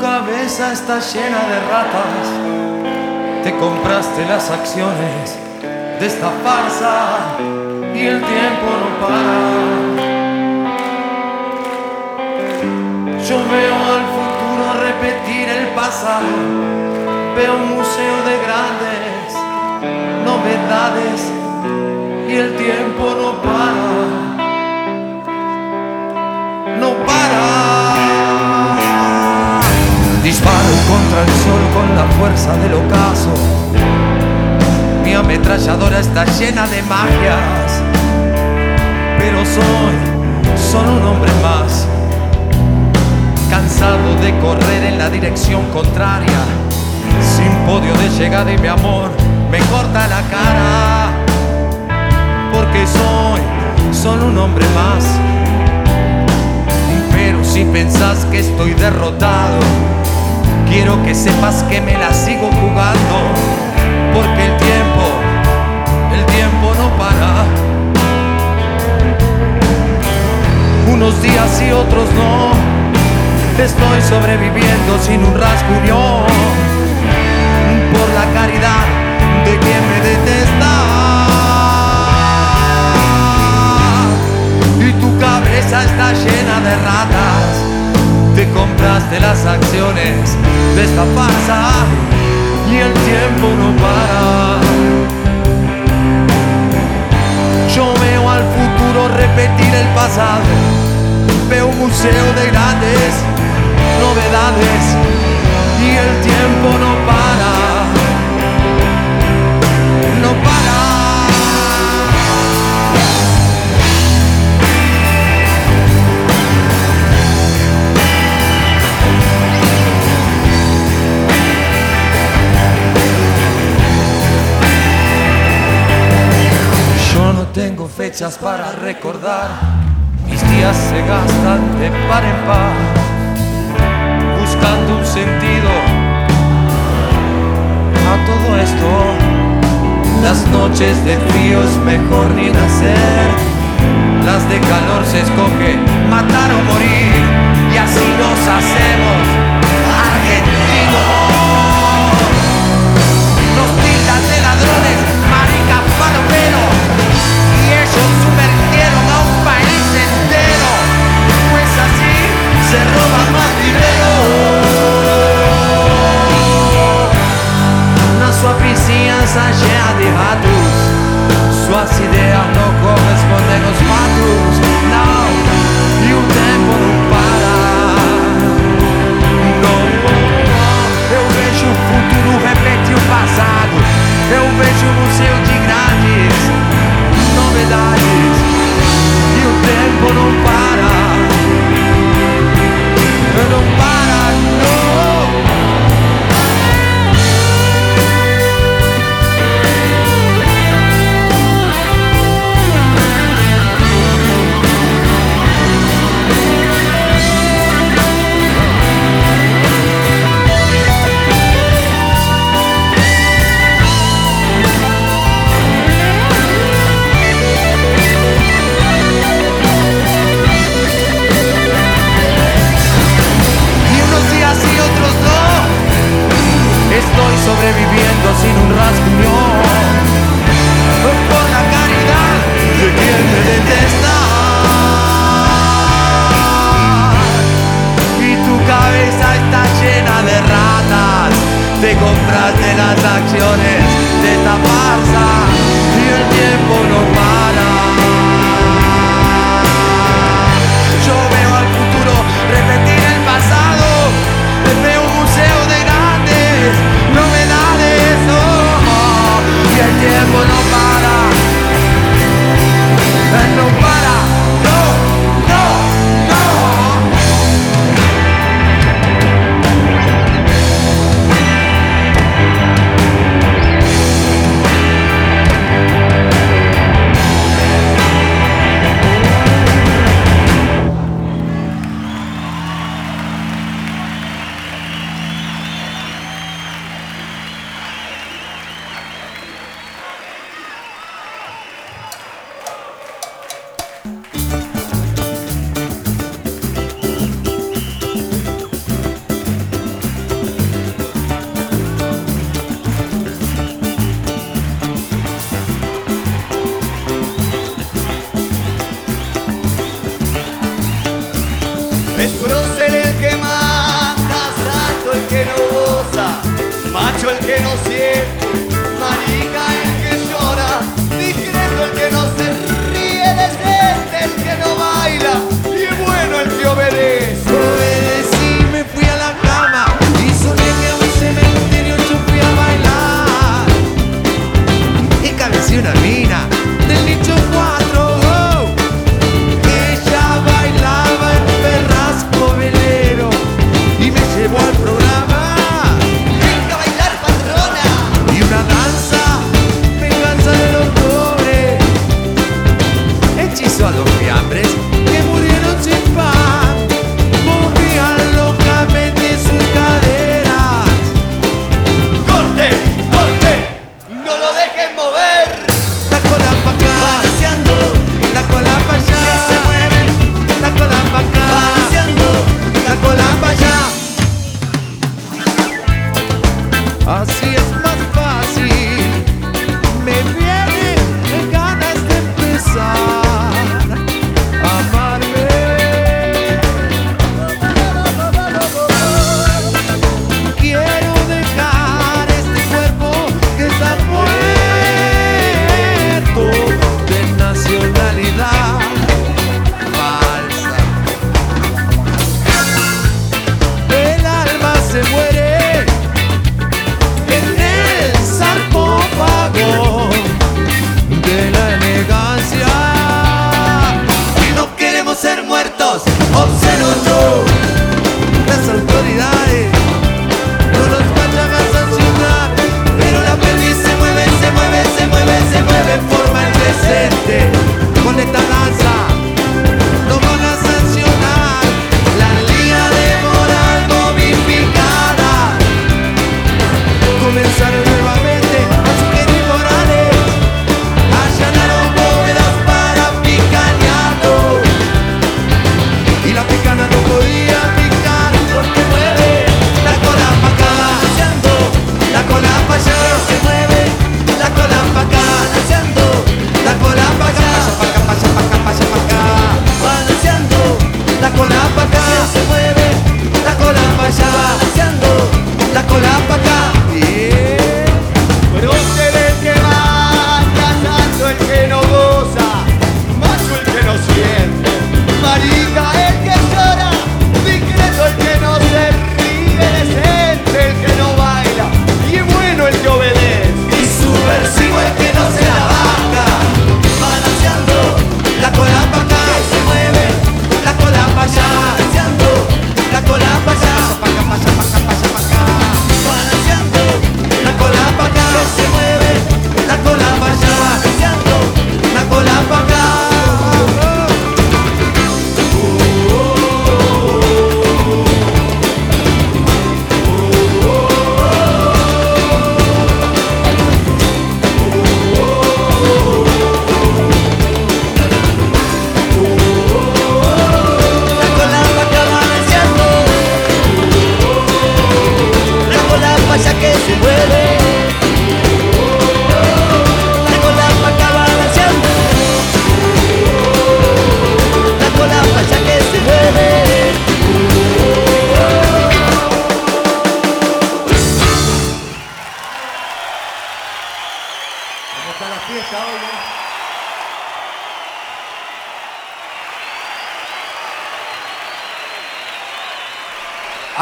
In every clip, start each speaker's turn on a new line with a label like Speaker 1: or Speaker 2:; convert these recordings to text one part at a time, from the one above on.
Speaker 1: cabeza está llena de ratas. Te compraste las acciones de esta farsa y el tiempo no para. Yo veo al futuro repetir el pasado. Veo un museo de grandes novedades y el tiempo no para. No para. Disparo contra el sol con la fuerza del ocaso. Mi ametralladora está llena de magias, pero soy solo un hombre más, cansado de correr en la dirección contraria, sin podio de llegada, y mi amor me corta la cara, porque soy solo un hombre más. Pero si pensás que estoy derrotado, quiero que sepas que me la sigo jugando, porque el tiempo no para. Unos días y otros no, estoy sobreviviendo sin un rasguño, por la caridad de quien me detesta. Y tu cabeza está llena de ratas. Te compraste las acciones de esta farsa y el tiempo no para. Yo veo al futuro repetir el pasado. Veo un museo de grandes novedades y el tiempo no para. No para. Tengo fechas para recordar, mis días se gastan de par en par, buscando un sentido a todo esto. Las noches de frío es mejor ni nacer, las de calor se escoge matar o morir, y así nos hacemos argentinos. Nos tildan de ladrones, maricas, palomeros, y ellos sumergieron a un país entero, pues así se roba más dinero. Na sua vizinhança cheia de ratos, suas ideias não correspondem aos fatos, não, e o tempo não para.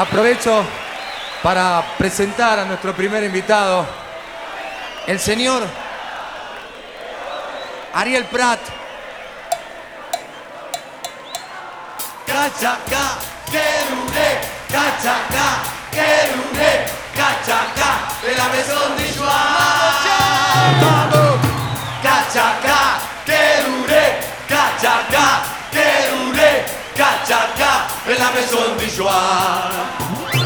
Speaker 1: Aprovecho para presentar a nuestro primer invitado, el señor Ariel Prat. Cachaca, querule, cachaca, querule, cachaca, de la maison de Joie. Vamos, cachaca, querule, cachaca, querule, cachaca, de la maison de Joie.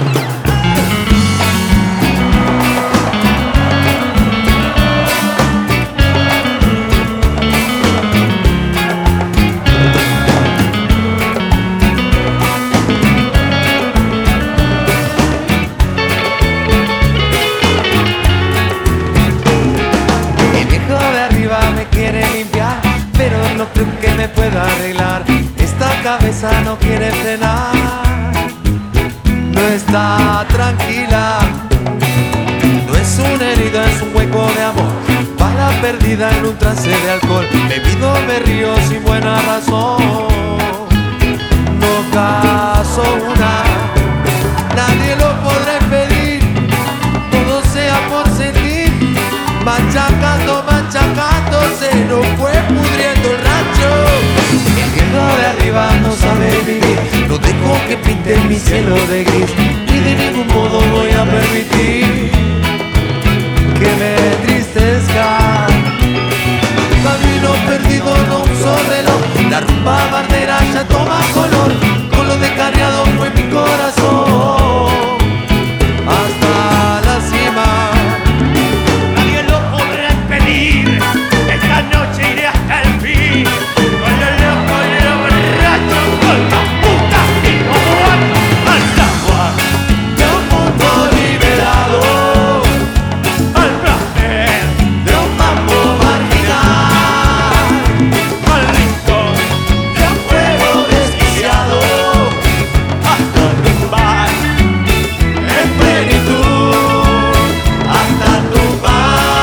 Speaker 1: Quiere limpiar, pero no creo que me pueda arreglar. Esta cabeza no quiere frenar, no está tranquila. No es una herida, es un hueco de amor, bala perdida en un trance de alcohol. Bebido me río sin buena razón, no caso una, nadie lo podrá impedir, todo sea por sentir. Machacando, machacando, se nos fue pudriendo el rancho. El viejo de arriba no sabe vivir, no dejo que pinte mi cielo de gris, y de ningún modo voy a permitir que me entristezca. Camino perdido, no uso reloj, la rumba bandera ya toma color, con lo descarriado fue mi corazón hasta la cima.
Speaker 2: Esta noche iré hasta el fin, con los locos y los borrachos, con las putas y como al agua
Speaker 1: de un mundo liberado,
Speaker 2: al placer
Speaker 1: de un mambo marginal,
Speaker 2: al rincón
Speaker 1: de un fuego desquiciado,
Speaker 2: hasta tumbar
Speaker 1: en plenitud, hasta tumbar.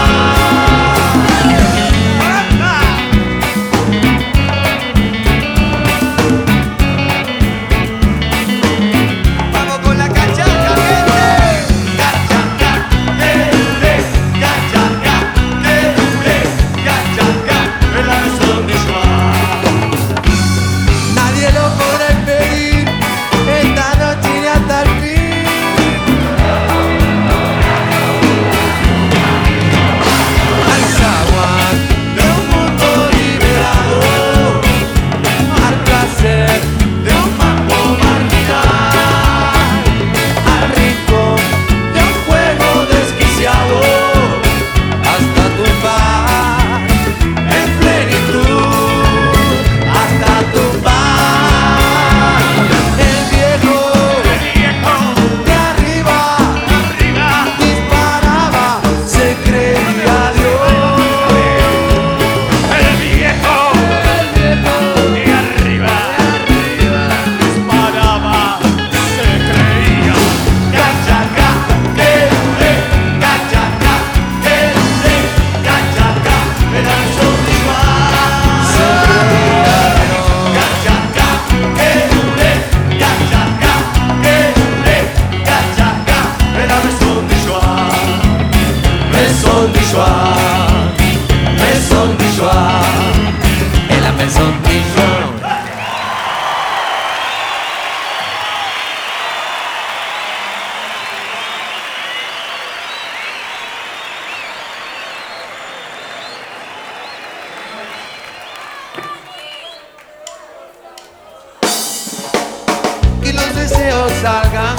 Speaker 1: Salgan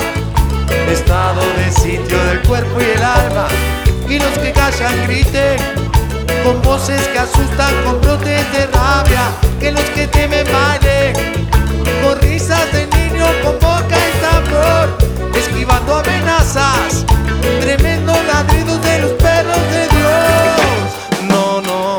Speaker 1: de estado de sitio del cuerpo y el alma, y los que callan griten con voces que asustan, con brotes de rabia, que los que temen bailen con risas de niño, con boca y tambor, esquivando amenazas, tremendos ladridos de los perros de Dios. No, no.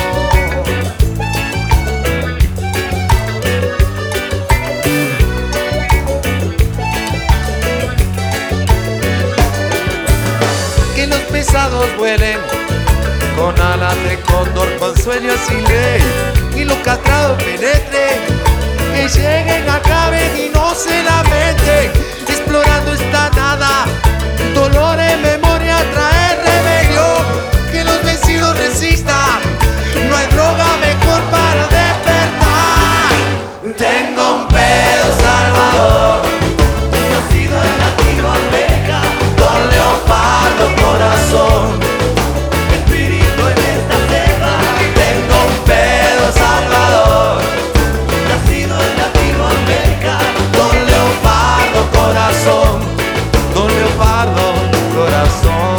Speaker 1: Pesados vuelen con alas de cóndor, con sueños sin ley, y los castrados penetren, que lleguen, acaben y no se lamenten. explorando esta nada. Dolor en memoria trae rebelión, que los vencidos resistan. No hay droga mejor para despertar. Tengo un pedo salvador, nacido en Latinoamérica, con leopardo corazón, espíritu en esta selva. Tengo un pedo salvador, nacido en Latinoamérica, con leopardo corazón, con leopardo corazón.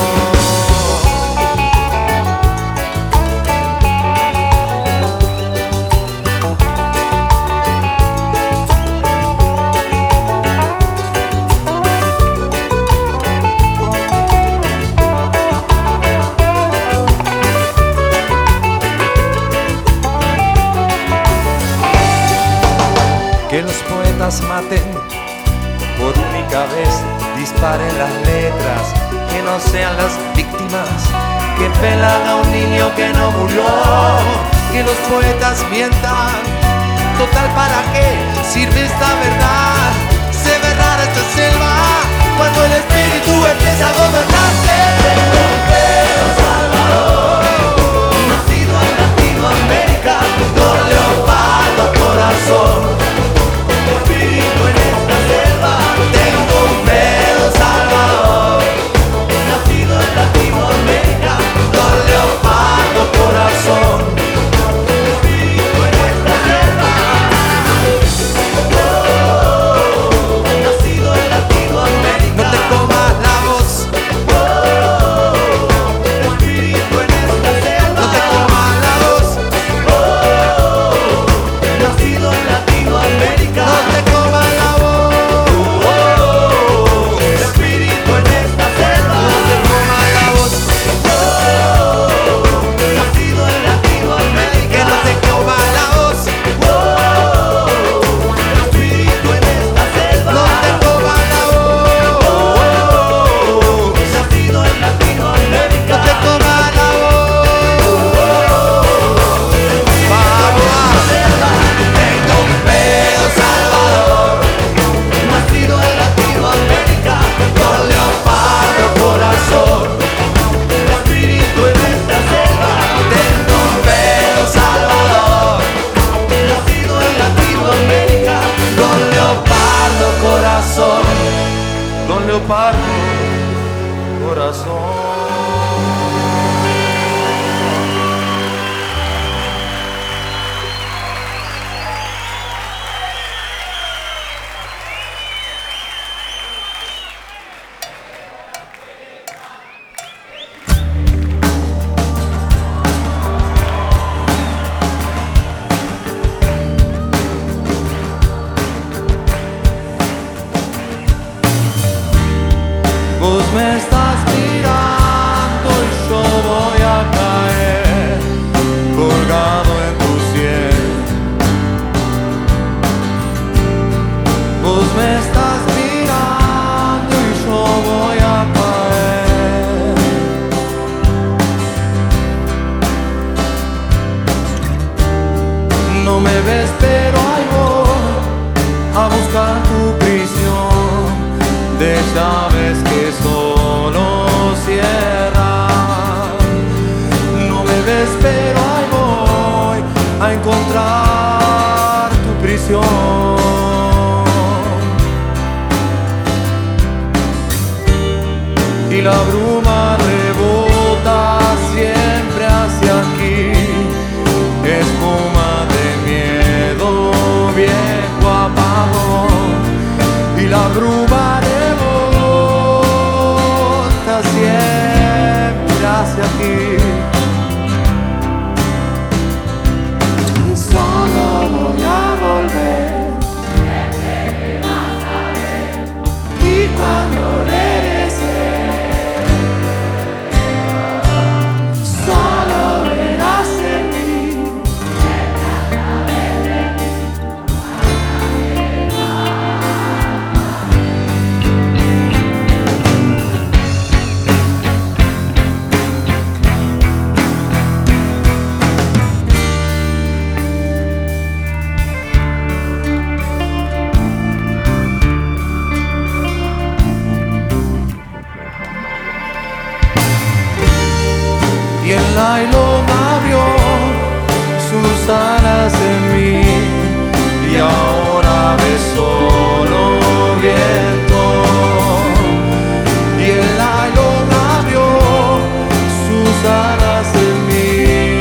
Speaker 1: Que los poetas maten por única vez, disparen las letras, que no sean las víctimas que pelan a un niño que no murió. Que los poetas mientan, total, ¿para qué sirve esta verdad? Se ve rara esta selva cuando el espíritu empieza a gobernarte. Pero Salvador, nacido en Latinoamérica, con leopardo corazón, espíritu en esta selva. Tengo un pedo Salvador, nacido en Latinoamérica, con leopardo corazón, espíritu en esta selva. Nacido en Latinoamérica. No te comas la voz. Espíritu en esta selva. No te comas la voz. Nacido en Latinoamérica. No te comas la voz. Espíritu en esta selva. No te comas la voz. Nacido en Latinoamérica. Que no te comas la voz. Espíritu en esta selva. No te comas la voz. Nacido en Latinoamérica. No te comas la voz. Tengo un pedo Salvador, nacido en Latinoamérica, con leopardo corazón, espíritu en esta selva. Tengo un pedo Salvador, nacido en Latinoamérica, con leopardo corazón, con leopardo corazón. Vos me estás mirando y yo voy a caer colgado en tu cielo. Vos me estás mirando y yo voy a caer. No me ves pero ahí voy a buscar tu prisión de llaves que solo cierran. No me ves pero ahí voy a encontrar tu prisión. Y la bruma rebota siempre hacia aquí, espuma de miedo, viejo apagón. Y la bruma rebota siempre hacia aquí. Solo voy a volver. Y cuando regrese, el nylon abrió sus alas en mí y ahora ves solo viento. Y el nylon abrió sus alas en mí.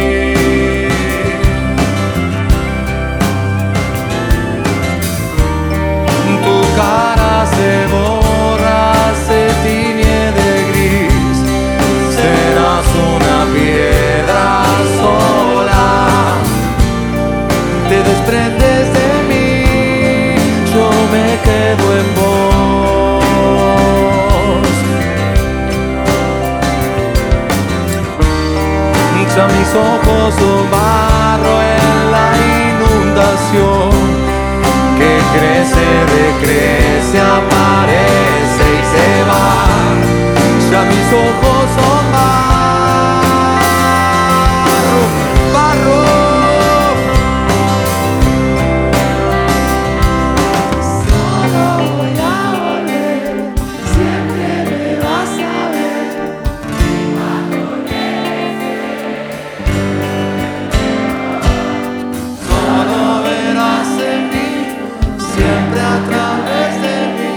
Speaker 1: Tu cara se borra, se tiñe de gris, serás una piedra sola, te desprendes de mí, yo me quedo en vos. Ya mis ojos son barro en la inundación, que crece, decrece, aparece y se va. Ya mis ojos son barro, barro. Solo voy a volver, siempre me vas a ver. Solo verás en mí, siempre a través de mí.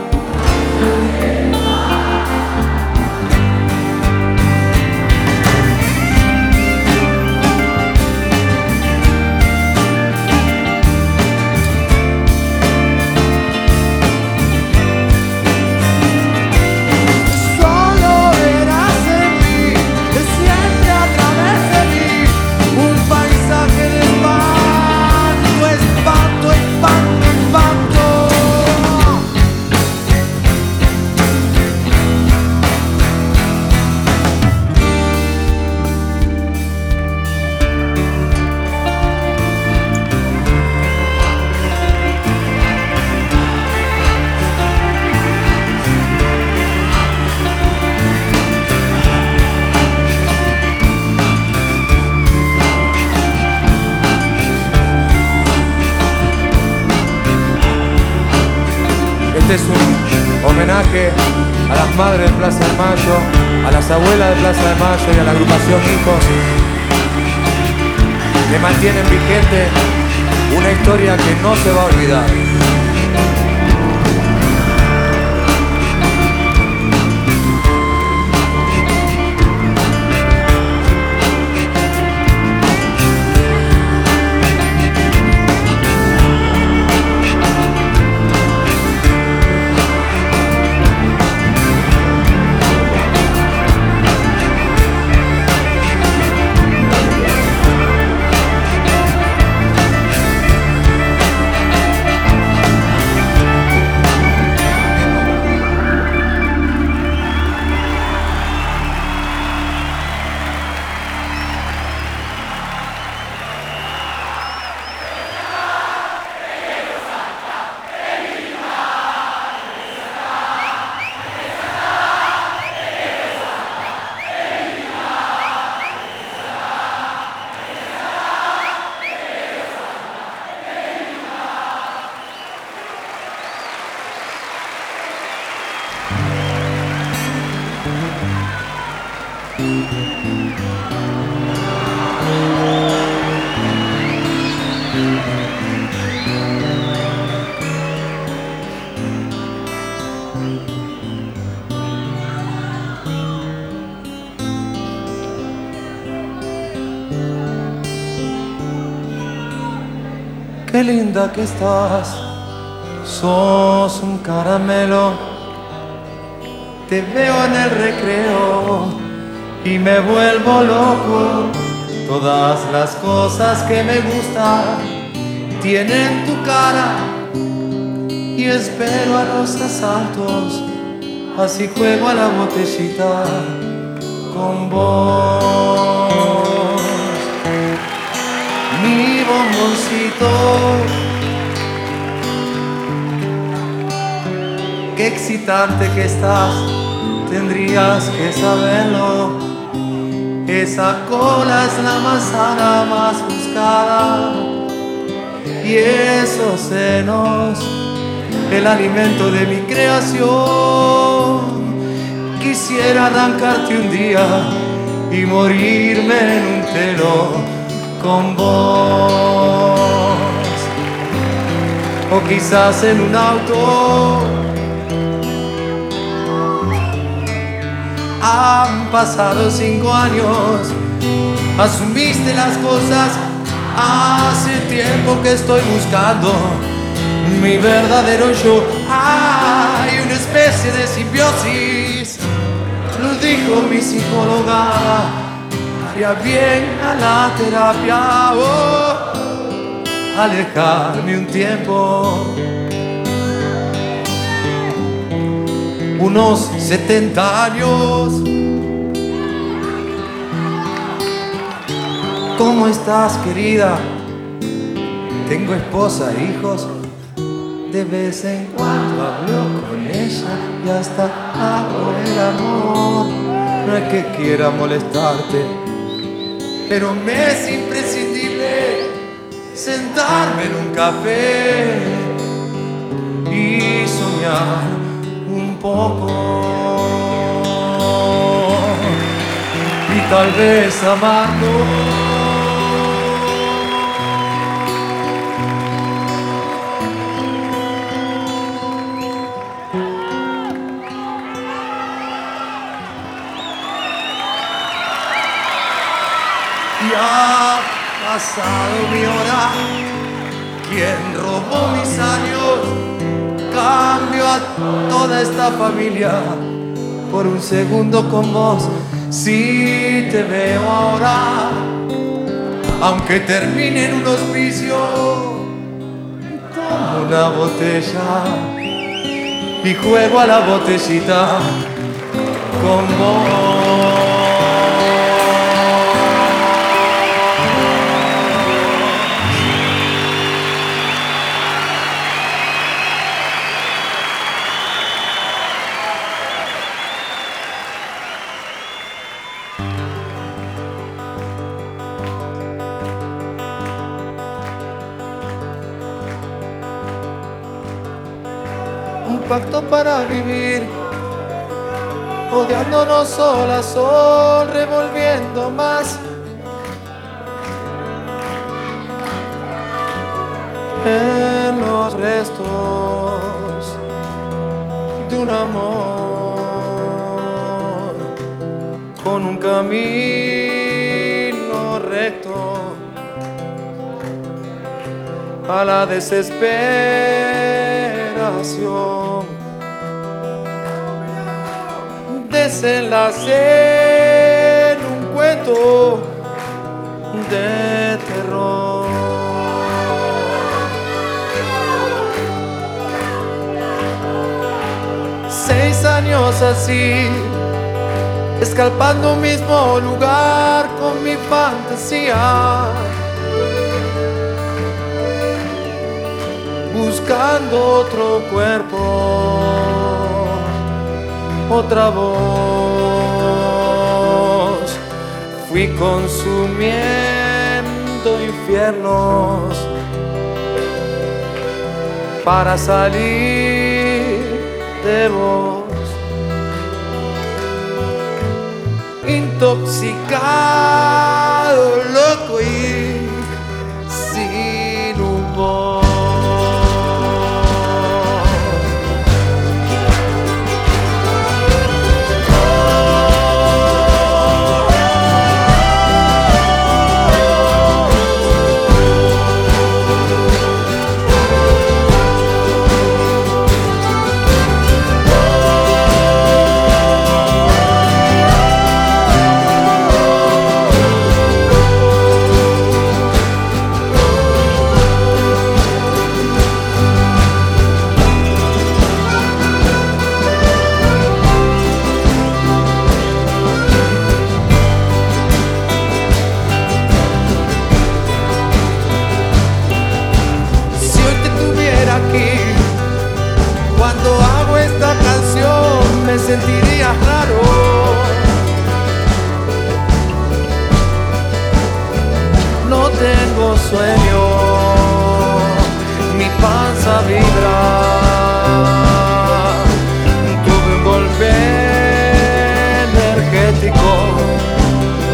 Speaker 1: Solo verás en mí, siempre a través de mí, un paisaje de espanto, espanto, espanto, espanto. Este es un homenaje a las madres de Plaza de Mayo, a las abuelas de Plaza de Mayo y a la agrupación Hijos, que mantienen vigente una historia que no se va a olvidar. Qué linda que estás, sos un caramelo. Te veo en el recreo y me vuelvo loco. Todas las cosas que me gustan tienen tu cara y espero a los asaltos, así juego a la botellita con vos. Mi bomboncito, qué excitante que estás, tendrías que saberlo. Esa cola es la manzana más buscada y esos senos, el alimento de mi creación. Quisiera arrancarte un día y morirme en un telón con vos, o quizás en un auto. Han pasado 5 años, asumiste las cosas. Hace tiempo que estoy buscando mi verdadero yo. Hay una especie de simbiosis, lo dijo mi psicóloga. Haría bien a la terapia, alejarme un tiempo. Unos 70 años. ¿Cómo estás, querida? Tengo esposa e hijos. De vez en cuando hablo con ella y hasta hago el amor. No es que quiera molestarte, pero me es imprescindible sentarme en un café y soñar un poco, y tal vez amarlo. Y ha pasado mi hora. ¿Quién robó mis años? Cambio a toda esta familia por un segundo con vos. Si te veo ahora, aunque termine en un hospicio, tomo una botella y juego a la botellita con vos. Un pacto para vivir, odiándonos sol a sol, revolviendo más en los restos de un amor, con un camino recto a la desesperación. Desenlace en un cuento de terror. 6 años así, escalpando un mismo lugar con mi fantasía, buscando otro cuerpo, otra voz. Fui consumiendo infiernos para salir de vos, intoxicado, loco y sin humor. Cuando hago esta canción me sentiría raro. No tengo sueño, mi panza vibra. Tuve un golpe energético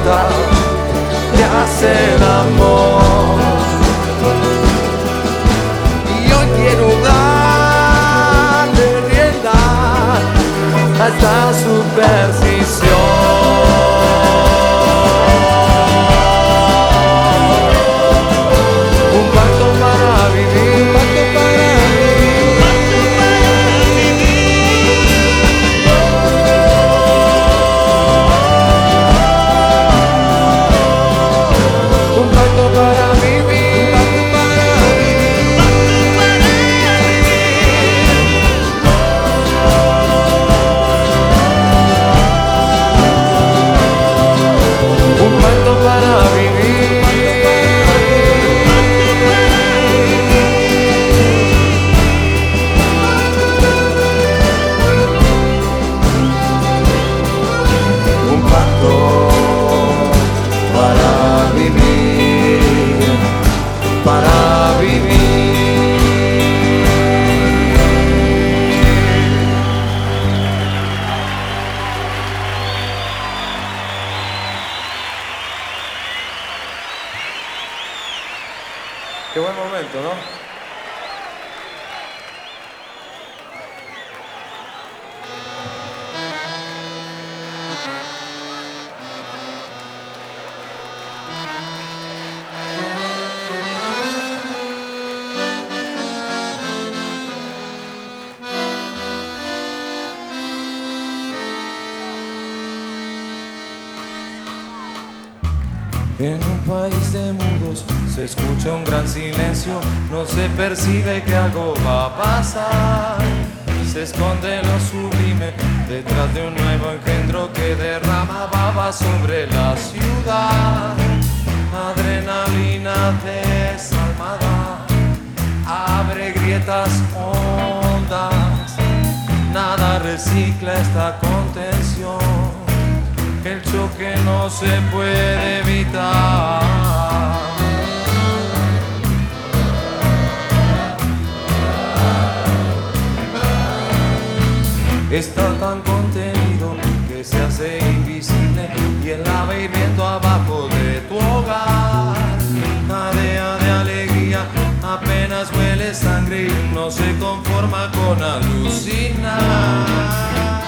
Speaker 1: explota, te hace el amor. Y hoy quiero darle rienda a esta superstición. Un pacto para vivir, un pacto para un pacto para vivir, un pacto para un pacto para vivir. Un pacto para vivir, para vivir. Qué buen momento, ¿no? En un país de mudos se escucha un gran silencio, no se percibe que algo va a pasar. Se esconde lo sublime detrás de un nuevo engendro que derrama baba sobre la ciudad. Adrenalina desalmada abre grietas hondas, nada recicla esta contención. El choque no se puede evitar. Está tan contenido que se hace invisible y él la va hirviendo abajo de tu hogar. Jadea de alegría, apenas huele sangre y no se conforma con alucinar.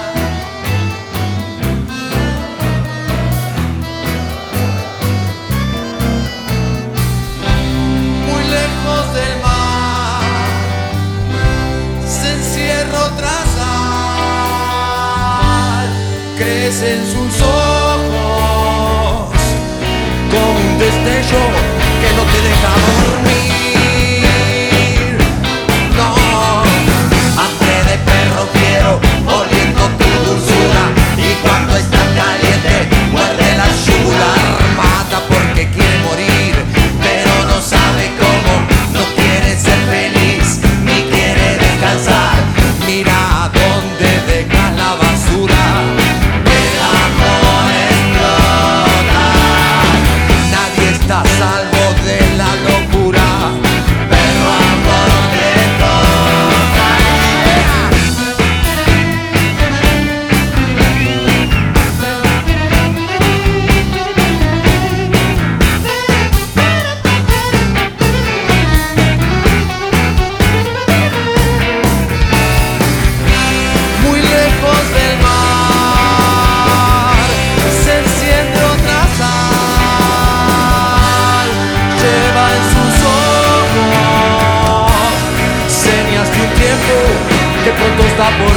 Speaker 1: Lejos del mar se encierra otra sal, crece en sus ojos como un destello que no te deja dormir. No, hambre de perro quiero, oliendo tu dulzura, y cuando está caliente muerde la yugular. Mata porque quiere morir, pero no sabe cómo, no quiere ser feliz, ni quiere descansar. Mira dónde deja la basura, el amor explota. Nadie está a salvo de la locura, pero amor te toca. Muy lejos del mar se enciende otra sal, lleva en sus ojos señas de un tiempo que pronto está por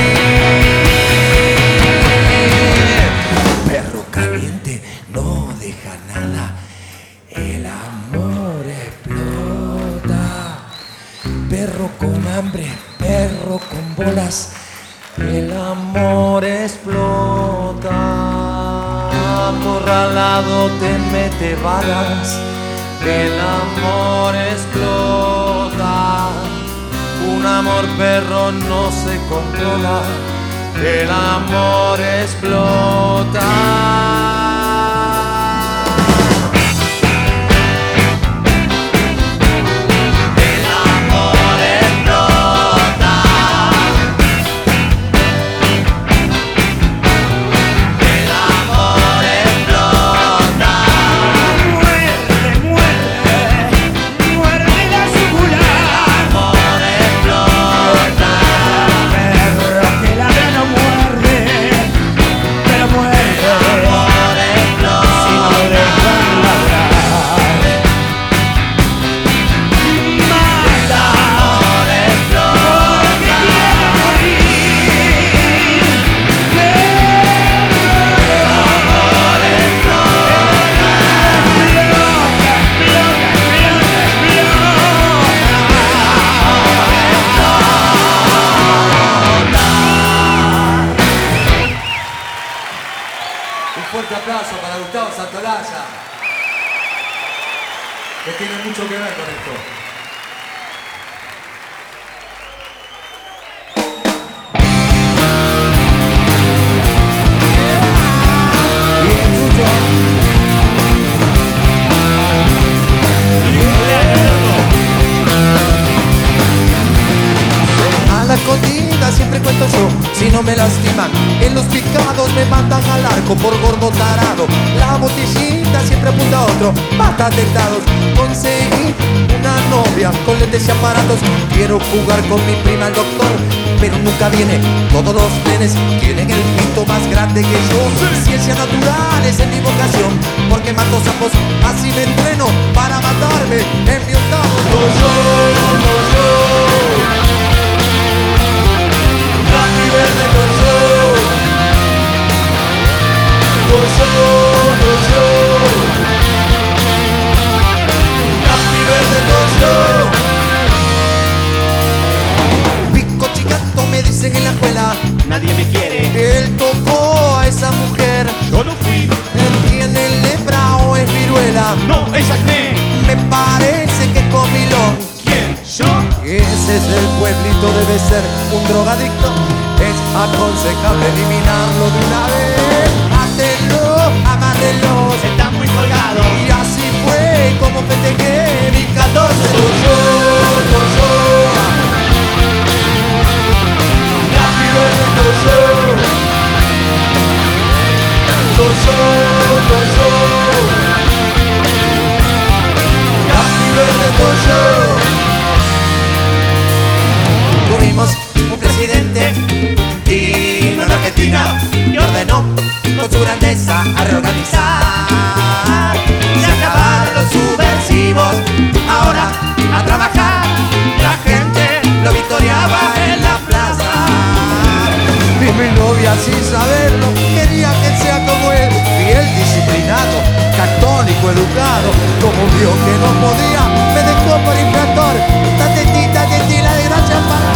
Speaker 1: venir. Perro caliente no deja nada, el amor explota. Perro con hambre, perro con bolas, el amor explota. Acorralado te mete balas, el amor explota. Un amor perro no se controla, el amor explota. El amor explota. fuerte aplauso para Gustavo Santolaya, que tiene mucho que ver con esto.
Speaker 3: A la escondida siempre cuento yo, si no me lastiman. En los picados me mandan al arco por gordo tarado. La botellita siempre apunta a otro, basta tentados. Conseguí una novia con lentes y aparatos. Quiero jugar con mi prima el doctor, pero nunca viene. Todos los nenes tienen el pito más grande que yo. Ciencias naturales en mi vocación, porque mato sapos, así me entreno para matarme en mi octavo. No yo. Happy verde Pico chicato me dicen en la escuela,
Speaker 2: Nadie me quiere,
Speaker 3: él tocó a esa mujer.
Speaker 2: yo no fui,
Speaker 3: Él tiene lepra o es viruela.
Speaker 2: no, es acné.
Speaker 3: Me parece que es comilón.
Speaker 2: ¿Quién? ¿Yo?
Speaker 3: Ese es el pueblito, debe ser un drogadicto. Es aconsejable eliminarlo de una vez. Átelo, amárrelo.
Speaker 2: Está muy colgado.
Speaker 3: Y así fue como festejé mi 14. Tuvimos un presidente digno en Argentina y ordenó con su grandeza a reorganizar y acabar los subversivos. Ahora a trabajar, la gente lo victoriaba en la plaza. Y mi novia sin saberlo quería que sea como él, fiel, disciplinado, católico, educado. Como vio que no podía, me dejó por infractor. Tatitita, la de gracia para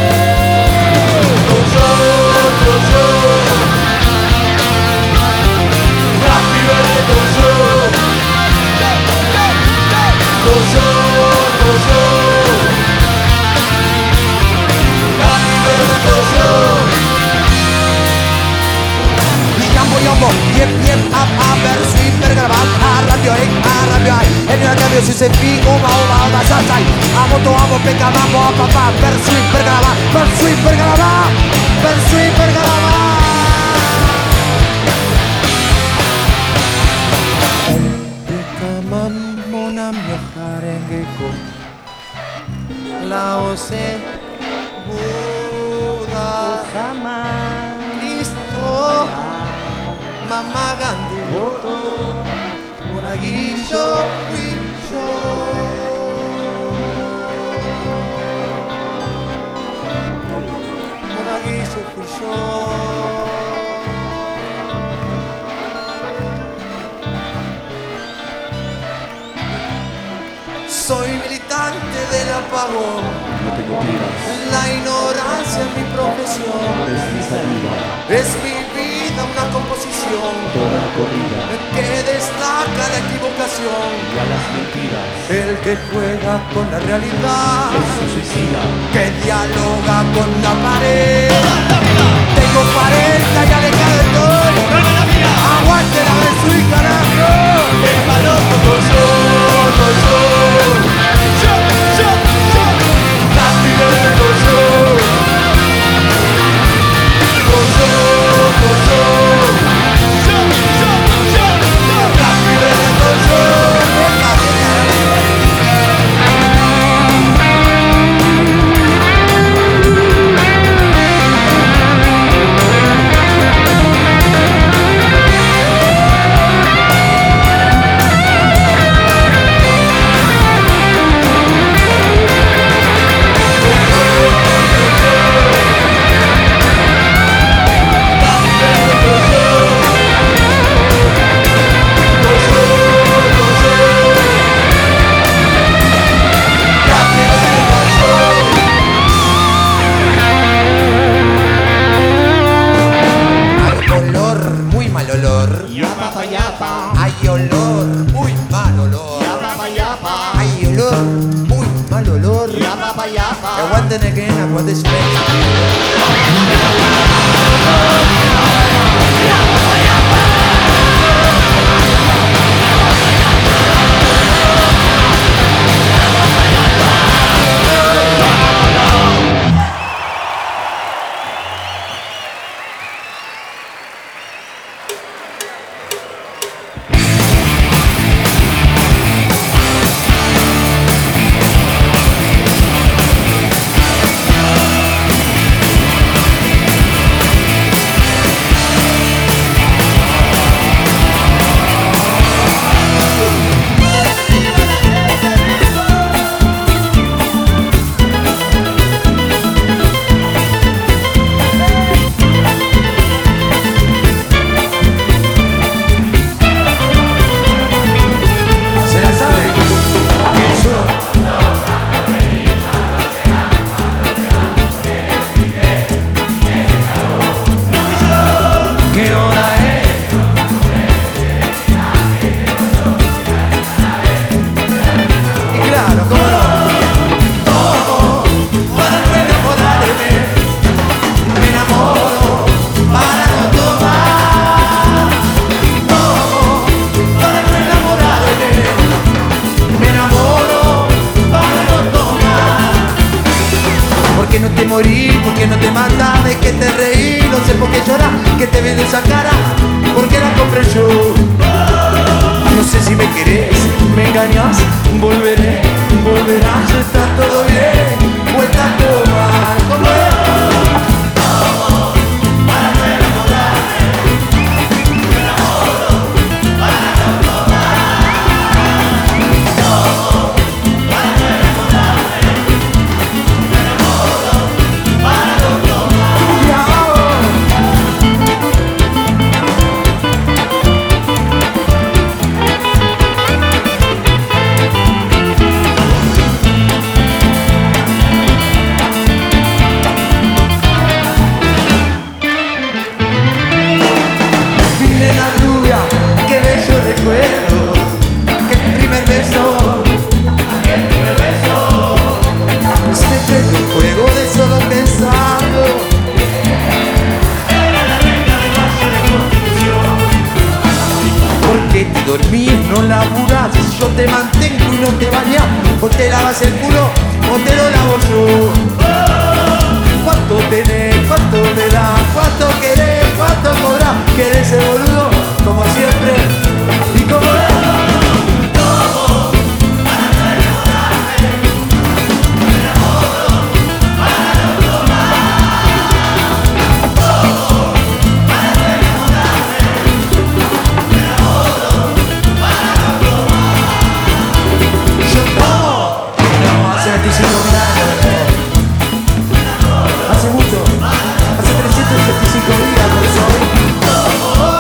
Speaker 3: Yep, a verso ipergravat, a radio ai, e nella cambio si se figo, ma salsai, a moto, peccavamo, a papà, verso ipergravat, Pecamamona mio jarengeko, Laose, Buda, Cristo, Mamma Gandhi, Monaguillo, Monaguillo fui yo. Soy militante del apagón,
Speaker 4: No tengo tiras,
Speaker 3: la ignorancia es mi profesión,
Speaker 4: es mi salida,
Speaker 3: es mi vida una composición
Speaker 4: toda corrida
Speaker 3: que destaca la equivocación.
Speaker 4: y a las mentiras.
Speaker 3: El que juega con la realidad,
Speaker 4: Es un suicida,
Speaker 3: que dialoga con la pared. Tengo 40 y alejado estoy. Aguante la de su carajo. El palomo con yo. Happy birthday con yo. Happy birthday con yo. then again I was expecting. Porque no te mata, de que te reí, no sé por qué llorar, que te veo esa cara, porque la compré yo. No sé si me querés, me engañas, volveré, volverás, está todo bien, o está todo mal, ¿cómo es? Dormís, no laburás, yo te mantengo y no te bañás, o te lavas el culo o te lo lavo yo. ¿Cuánto tenés? ¿Cuánto me das? ¿Cuánto querés? ¿Cuánto cobrás? ¿Querés ser boludo? Como siempre y como es. Hace mucho, hace 375 días por eso.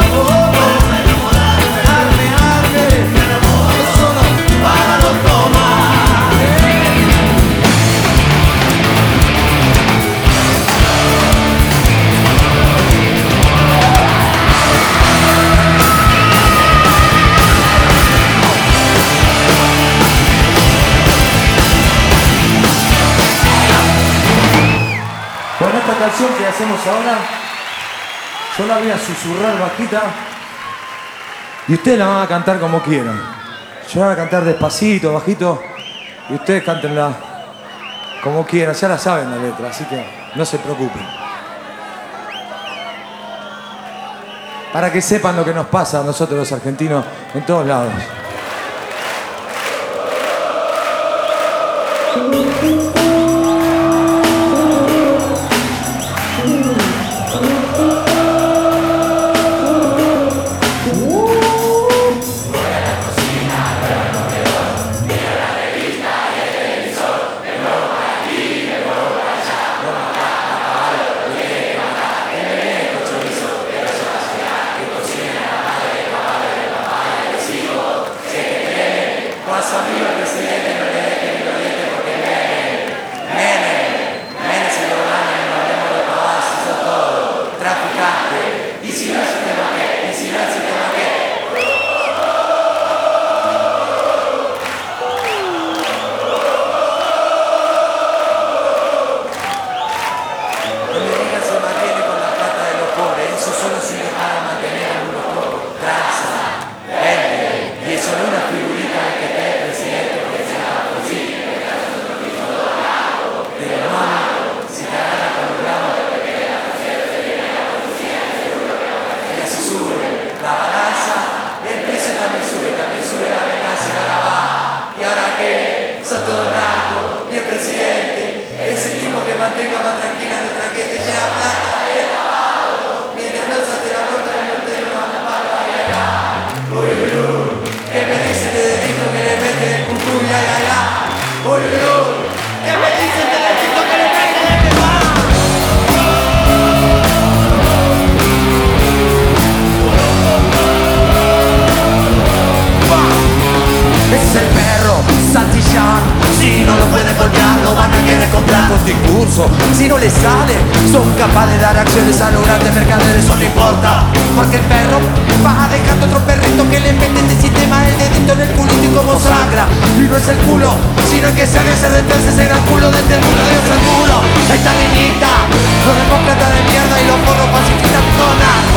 Speaker 1: Con esta canción que hacemos ahora, yo la voy a susurrar bajita y ustedes la van a cantar como quieran. Yo la voy a cantar despacito, bajito, y ustedes cántenla como quieran. Ya la saben la letra, así que no se preocupen. Para que sepan lo que nos pasa a nosotros los argentinos en todos lados. sube la balanza, el precio también sube la venganza y la va. Y ahora que son todos narcos y el presidente es el tipo que mantenga más tranquila nuestra gente llena plata y el lavado. Mientras no salte la puerta del norte no van a pagar y allá. Uy, uy, uy, que me dicen de delito que le meten el cucú y ay, ay, ay. Uy, uy, uy, que me dicen de delito que le meten el que va. Es el perro Santillán. Si no lo pueden golpear, lo van a querer comprar con discurso. Si no les sale, son capaces de dar acciones a los grandes mercaderes, eso no importa. Porque el perro va dejando otro perrito que le mete este sistema el dedito en el culito y como sangra. Y no es el culo, sino que se hace detenderse ese gran culo desde el mundo de otro culo. Esta niñita, los demócratas de mierda y los porros pacifistas, todo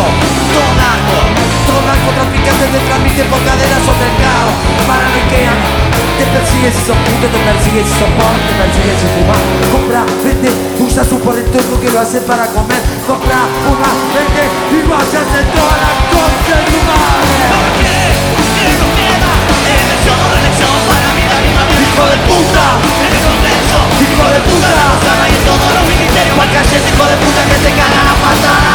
Speaker 1: narcotraficantes de trámite por cadenas o mercado. Paranoiquean, te persigues y soporte, te persigues y soporte, te persigues y fumar. Compra, vende, usa su por el turco que lo hace para comer. Compra, fuma, vende y váyase toda la concha de tu madre. ¿Por qué? ¿Qué nos queda? Elección o reelección para mí la misma. ¡Hijo de puta! En el Congreso, ¡hijo de puta! La y en todos los ministerios, al cachete, hijo de puta que te cagan a patada.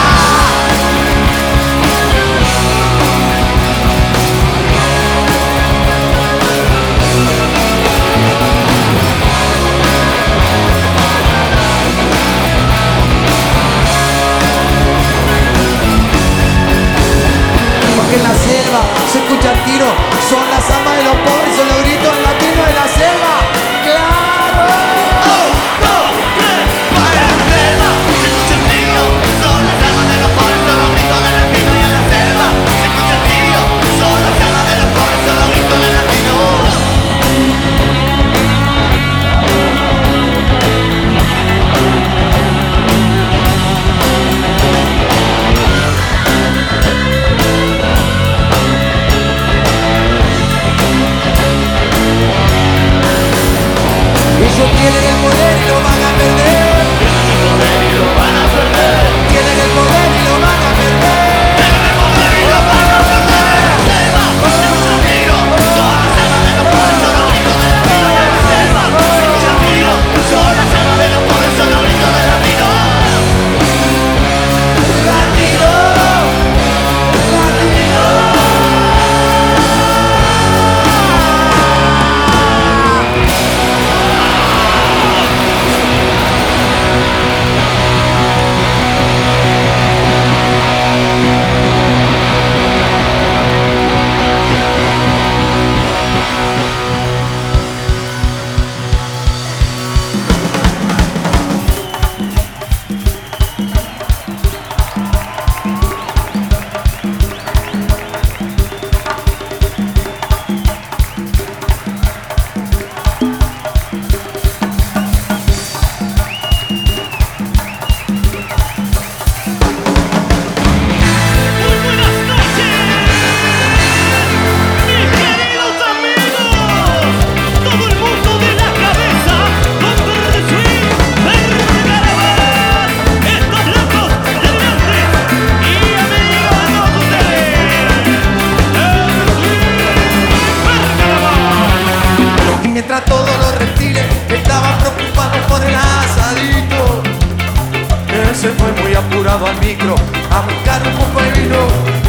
Speaker 1: Porque en la selva se escuchan tiros, son las almas de los pobres, son los gritos latinos de la selva. ¡Claro! ¡Oh, no, tres! ¡Para la selva! Se escuchan tiros, son las almas de los pobres, son los gritos de latinos y en la selva. Se escuchan tiros, son las almas de los pobres, son los gritos de latinos. Ellos tienen el poder y lo van a perder. Tienen el poder y lo van a perder. Tienen el poder y lo van a perder. Tienen el poder y lo van a perder. La selva, se escuchan tiros, son las almas de los pobres, son los gritos de latino. Y en la selva, se escuchan tiros, son las almas de los pobres, son los gritos de latino. Latino, latino. Mientras todos los reptiles estaban preocupados por el asadito, él se fue muy apurado al micro a buscar un poco de vino.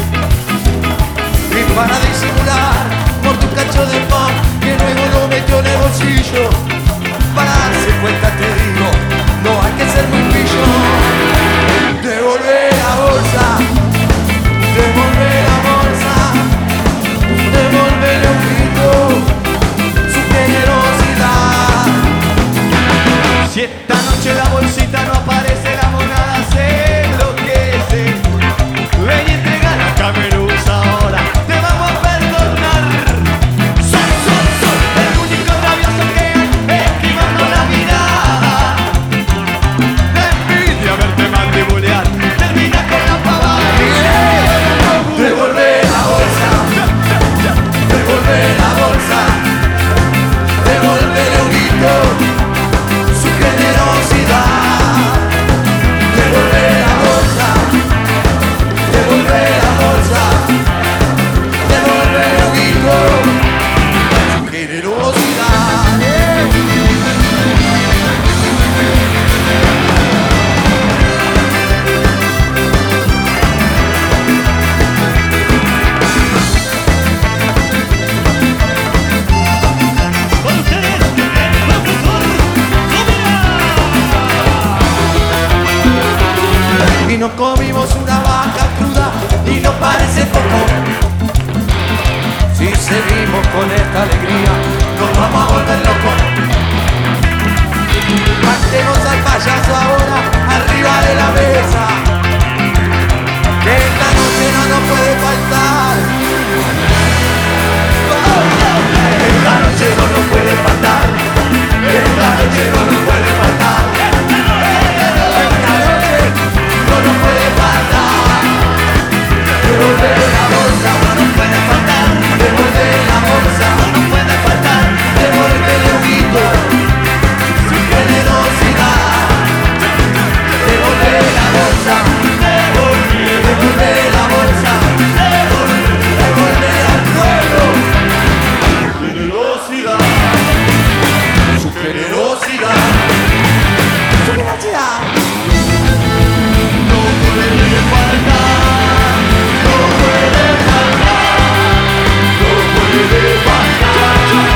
Speaker 1: Y para disimular, mordió un cacho de pan que luego lo metió en el bolsillo. Para darse cuenta te digo, no hay que ser muy pillo. Devolver la bolsa, devolver la bolsa, devolverle un grito. Generosidad. Si esta noche la bolsita no aparece, la monada se enloquece. seguimos con esta alegría, nos vamos a volver locos. Matemos al payaso ahora, arriba de la mesa, que esta noche no nos puede faltar. Esta noche no nos puede faltar. Esta noche no nos puede faltar. Esta noche no nos puede faltar. Devolver la bolsa no nos puede faltar. Devolver la bolsa no nos puede faltar. Devolver el ojito, su generosidad. Devolver la bolsa. Devolver la bolsa. Devolver al pueblo. Generosidad. Su generosidad. Su generosidad. No puede faltar. No puede faltar. No puede faltar.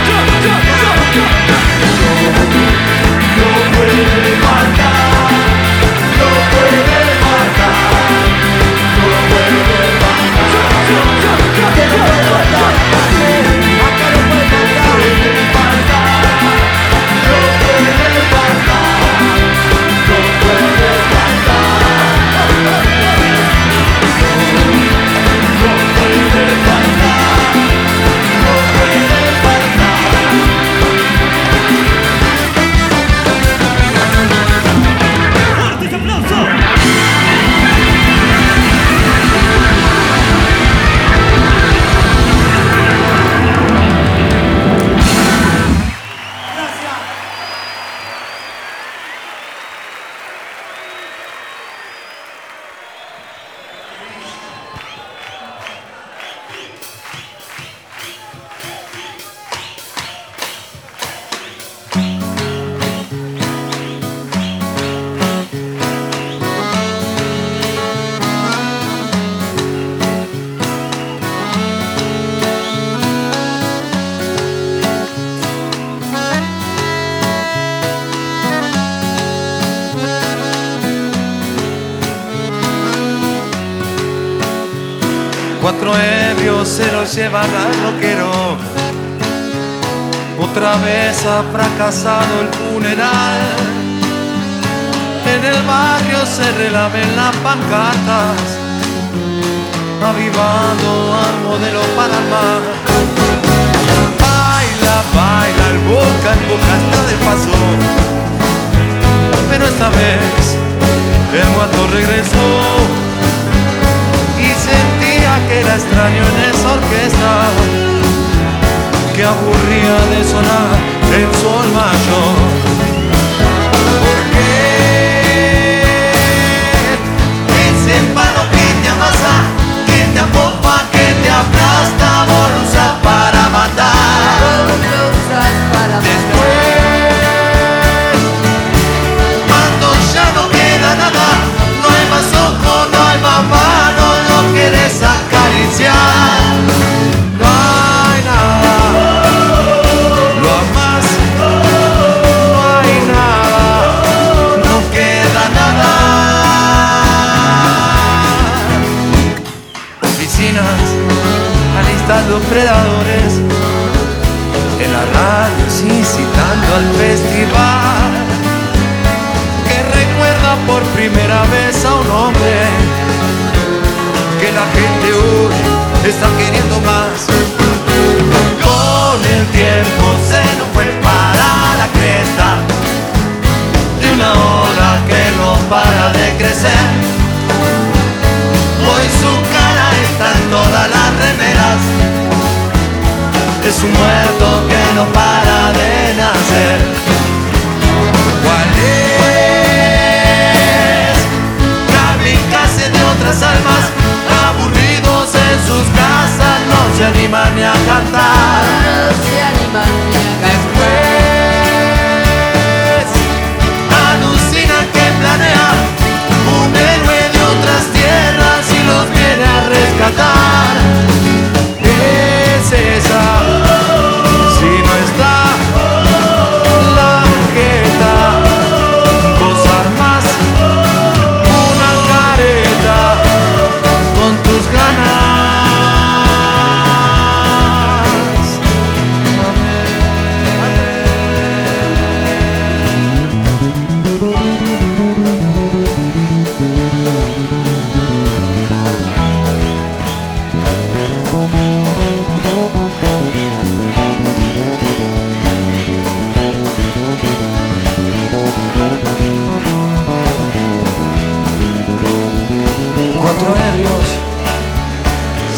Speaker 1: No puede faltar. No puede faltar. No puede
Speaker 2: ¡Fuertes aplausos!
Speaker 1: Cuatro ebrios se los llevan al roquero. Otra vez ha fracasado el funeral. En el barrio se relamen las pancartas, avivando al modelo para el mar. Baila, baila, el boca en boca está de paso. Pero esta vez el muerto regresó y sentía que era extraño en esa orquesta que aburría de sonar en sol mayor. ¿Por qué ese palo que te amasa, que te apopa, que te aplasta, vos lo usas para matar? Después, cuando ya no queda nada, no hay más ojo, no hay más mano, no quieres acariciar. No hay nada, lo amas, no hay nada, no queda nada. Oficinas alistando predadores, en la radio incitando al festival, que recuerda por primera vez a un hombre que la gente hoy está queriendo más. Con el tiempo se nos fue para la cresta de una ola que no para de crecer. Hoy su cara está en todas las remeras, es un muerto que no para de nacer. ¿Cuál es? Kamikaze de otras almas, aburridos en sus casas, no se animan ni a cantar. Después alucinan que planea un héroe de otras tierras y los viene a rescatar. Es esa, si no está la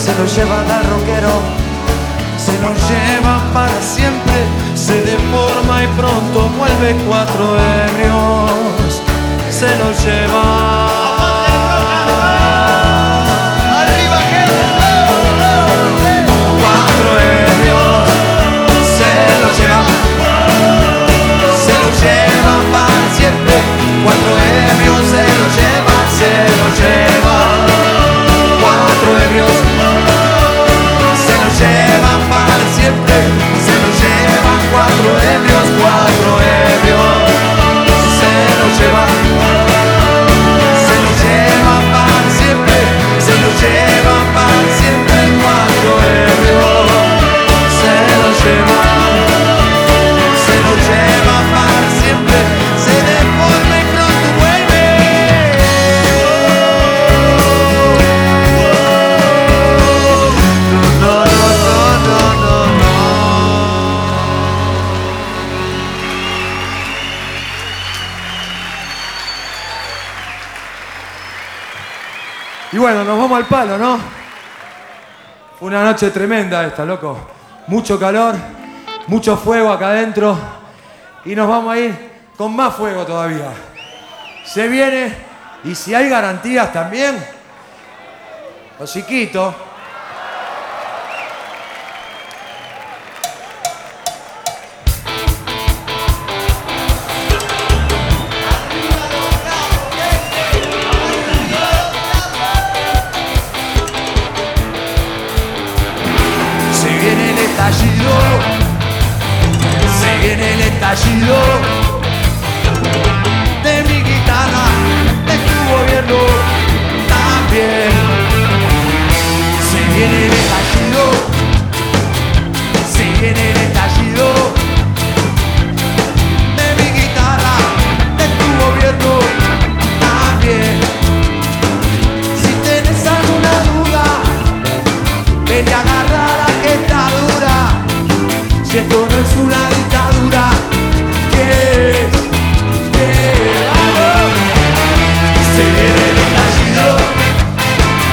Speaker 1: se lo llevan al rockero, se lo llevan para siempre, se deforma y pronto vuelve 4 ebrios, se lo llevan. Llevan para siempre, 4 ebrios se lo llevan, 4 ebrios se lo llevan para siempre, se lo llevan 4 ebrios, 4 ebrios se lo llevan para siempre, se lo llevan para siempre, 4 ebrios se lo llevan. Se deforma y pronto vuelve. No. Y bueno, nos vamos al palo, ¿no? Fue una noche tremenda esta, loco. Mucho calor, mucho fuego acá adentro. Y nos vamos a ir con más fuego todavía. Se viene, y si hay garantías también, hociquito. Se viene el estallido. Se viene el estallido de mi guitarra, de tu gobierno también. Se viene el estallido, se viene el estallido de mi guitarra, de tu gobierno también. Si tenés alguna duda, ven y agarra la que está dura. Si esto no es una dictadura, ¿qué es? Se viene el estallido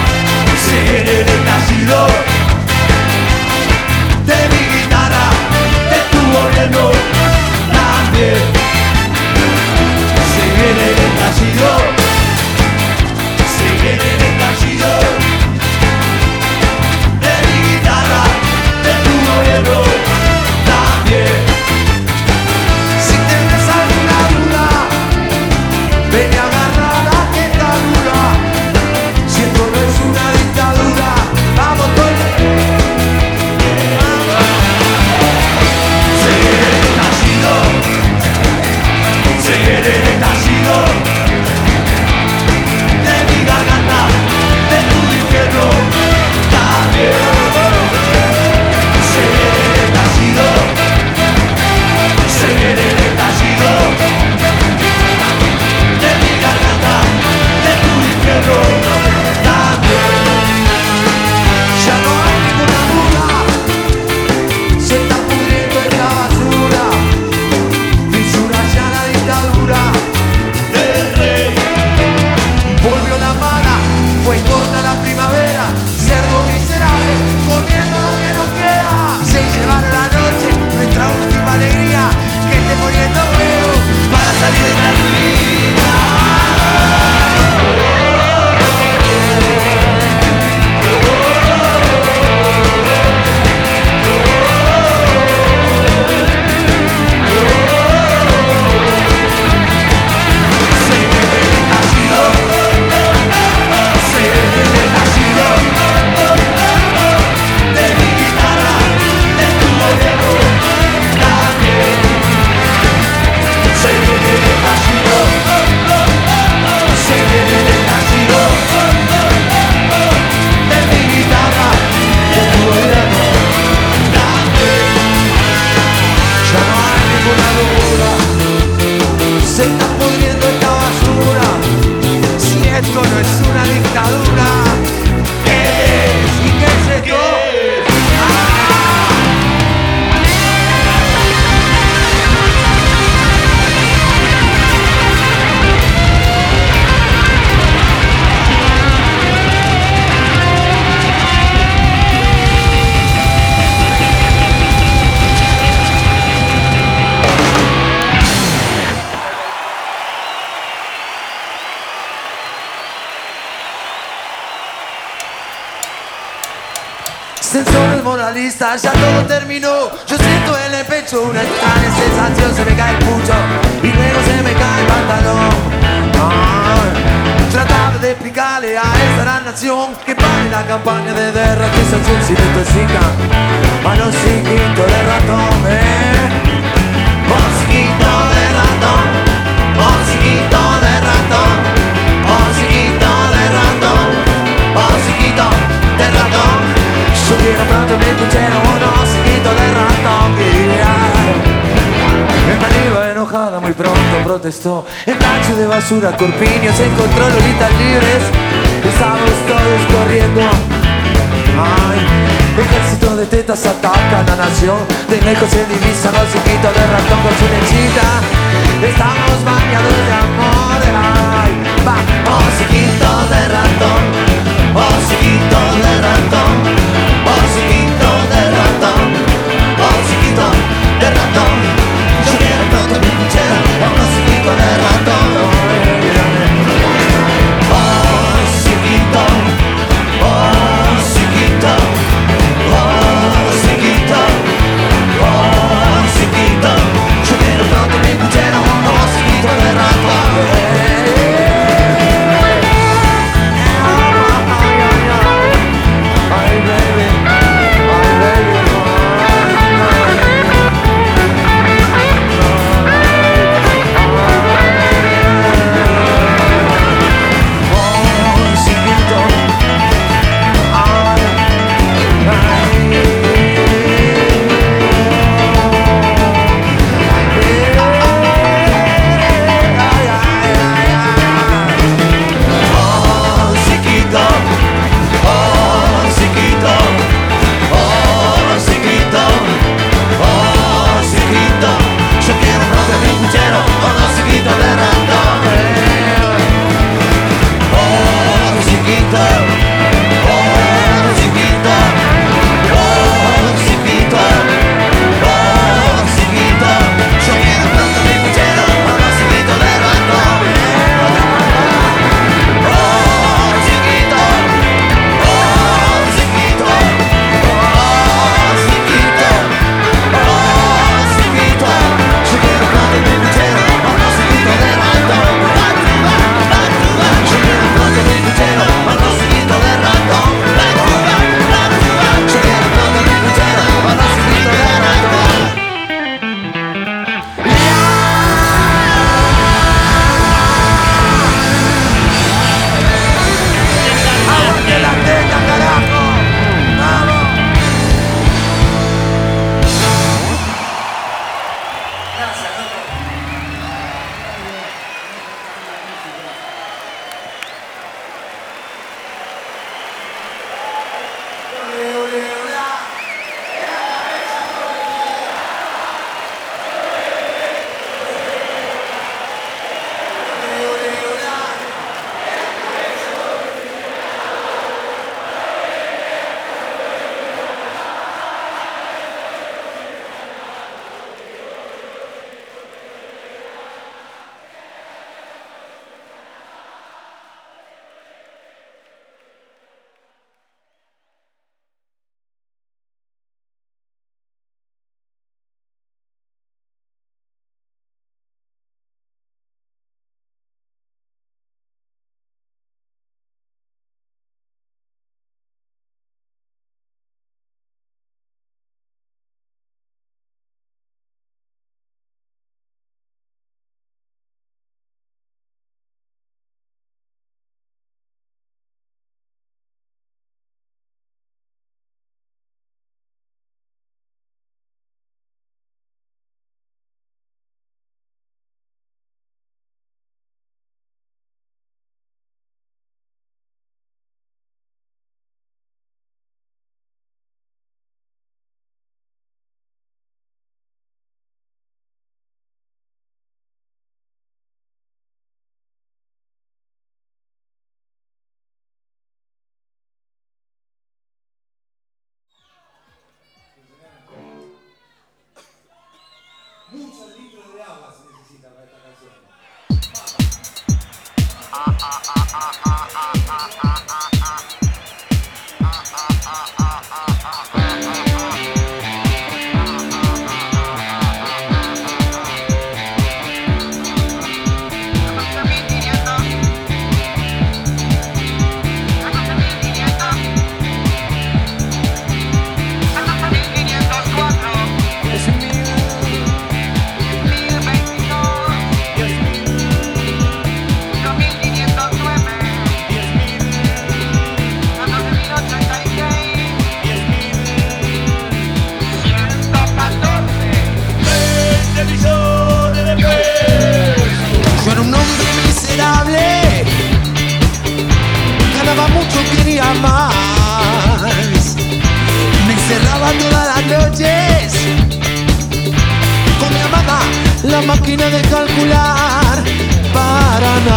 Speaker 1: Sensores moralistas, ya todo terminó. Yo siento en el pecho una extraña sensación. Se me cae el pucho y luego se me cae el pantalón. Trataba de explicarle a esta gran nación que pare la campaña de derrotización. Si me intoxica, manosiquito de ratón, Mosquito de ratón, mosquito de ratón, mosquito de ratón, mosquito de ratón. Yo quiero pronto mi puchero, un mosquito de ratón. Iba enojada, muy pronto protestó. El tacho de basura Corpiño se encontró lolitas libres. Estábamos todos corriendo. Ay, ejército de tetas ataca a la nación. De lejos se divisa mosquito de ratón con su lechita. Estamos bañados de amor. Ay, va, mosquito de ratón, mosquito de ratón, mosquito de ratón, mosquito de ratón. Yo quiero pronto mi puchero, un mosquito de ratón. Mosquito, mosquito, mosquito, mosquito. Yo quiero pronto mi puchero, un mosquito de ratón. Ay,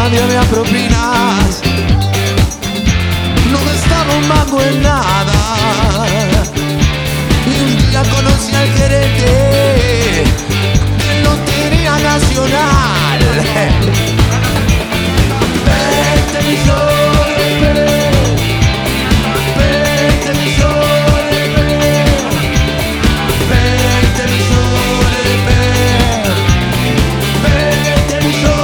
Speaker 1: nadie había propinas. No me estaba un mango en nada. Y un día conocí al gerente de Lotería Nacional. 20 millones, 20 millones, 20 millones, 20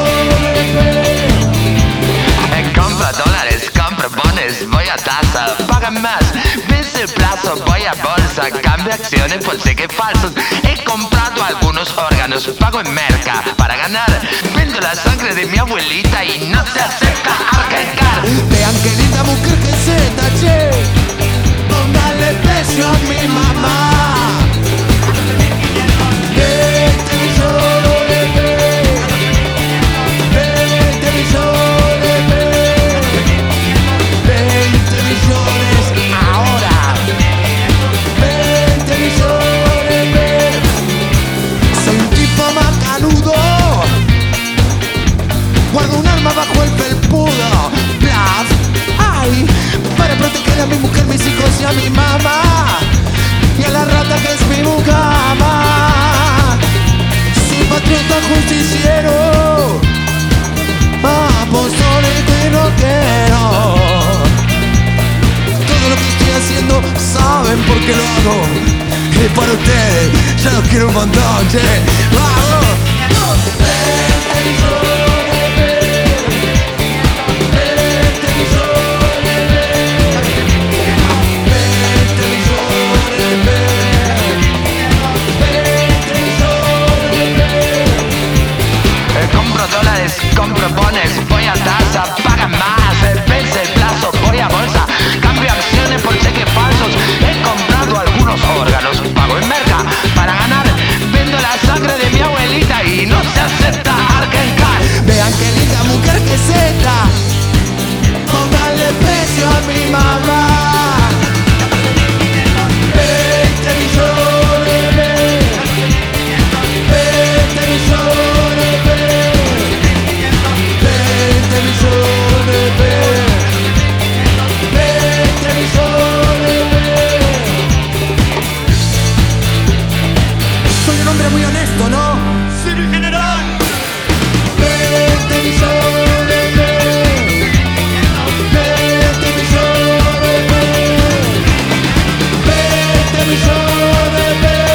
Speaker 1: millones.
Speaker 5: Compra dólares, compra bonos, voy a tasa, paga más, vence el plazo, voy a bolsa, cambio acciones por cheques falsos. He comprado algunos órganos, pago en merca para ganar, vendo la sangre de mi abuelita y no se acepta arrancar.
Speaker 1: Vean qué linda mujer que se taché, póngale precio a mi mamá. 20 millones, 20 millones, 20 millones ahora. 20 millones, soy un tipo macanudo, guardo un arma bajo el felpudo. Bluff, ay, para proteger a mi mujer, mis hijos y a mi mamá, y a la rata que es mi mucama. Soy patriota justiciero, apostólico y rockero. Todo lo que estoy haciendo saben por qué lo hago. Y para ustedes, ya los quiero un montón, che. ¡Vamos! 20
Speaker 5: Compro dólares, compro bonos, voy a tasa, paga más, vence el plazo, voy a bolsa, cambio acciones por cheques falsos. He comprado algunos órganos, pago en merca para ganar, vendo la sangre de mi abuelita y no se acepta arrancar.
Speaker 1: Vean qué linda mujer que es esta, póngale precio a mi mamá. 20 millones, 20 millones, 20 millones, 20 millones. Soy un hombre muy honesto, ¿no?
Speaker 2: ¡Sí, mi general!
Speaker 1: 20 millones, 20 millones, 20 millones,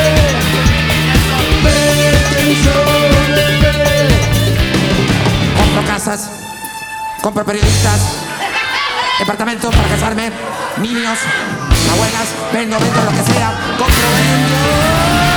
Speaker 1: 20 millones. Compro casas, compro periodistas, departamentos para casarme, niños, abuelas, vendo lo que sea, compro, vendo.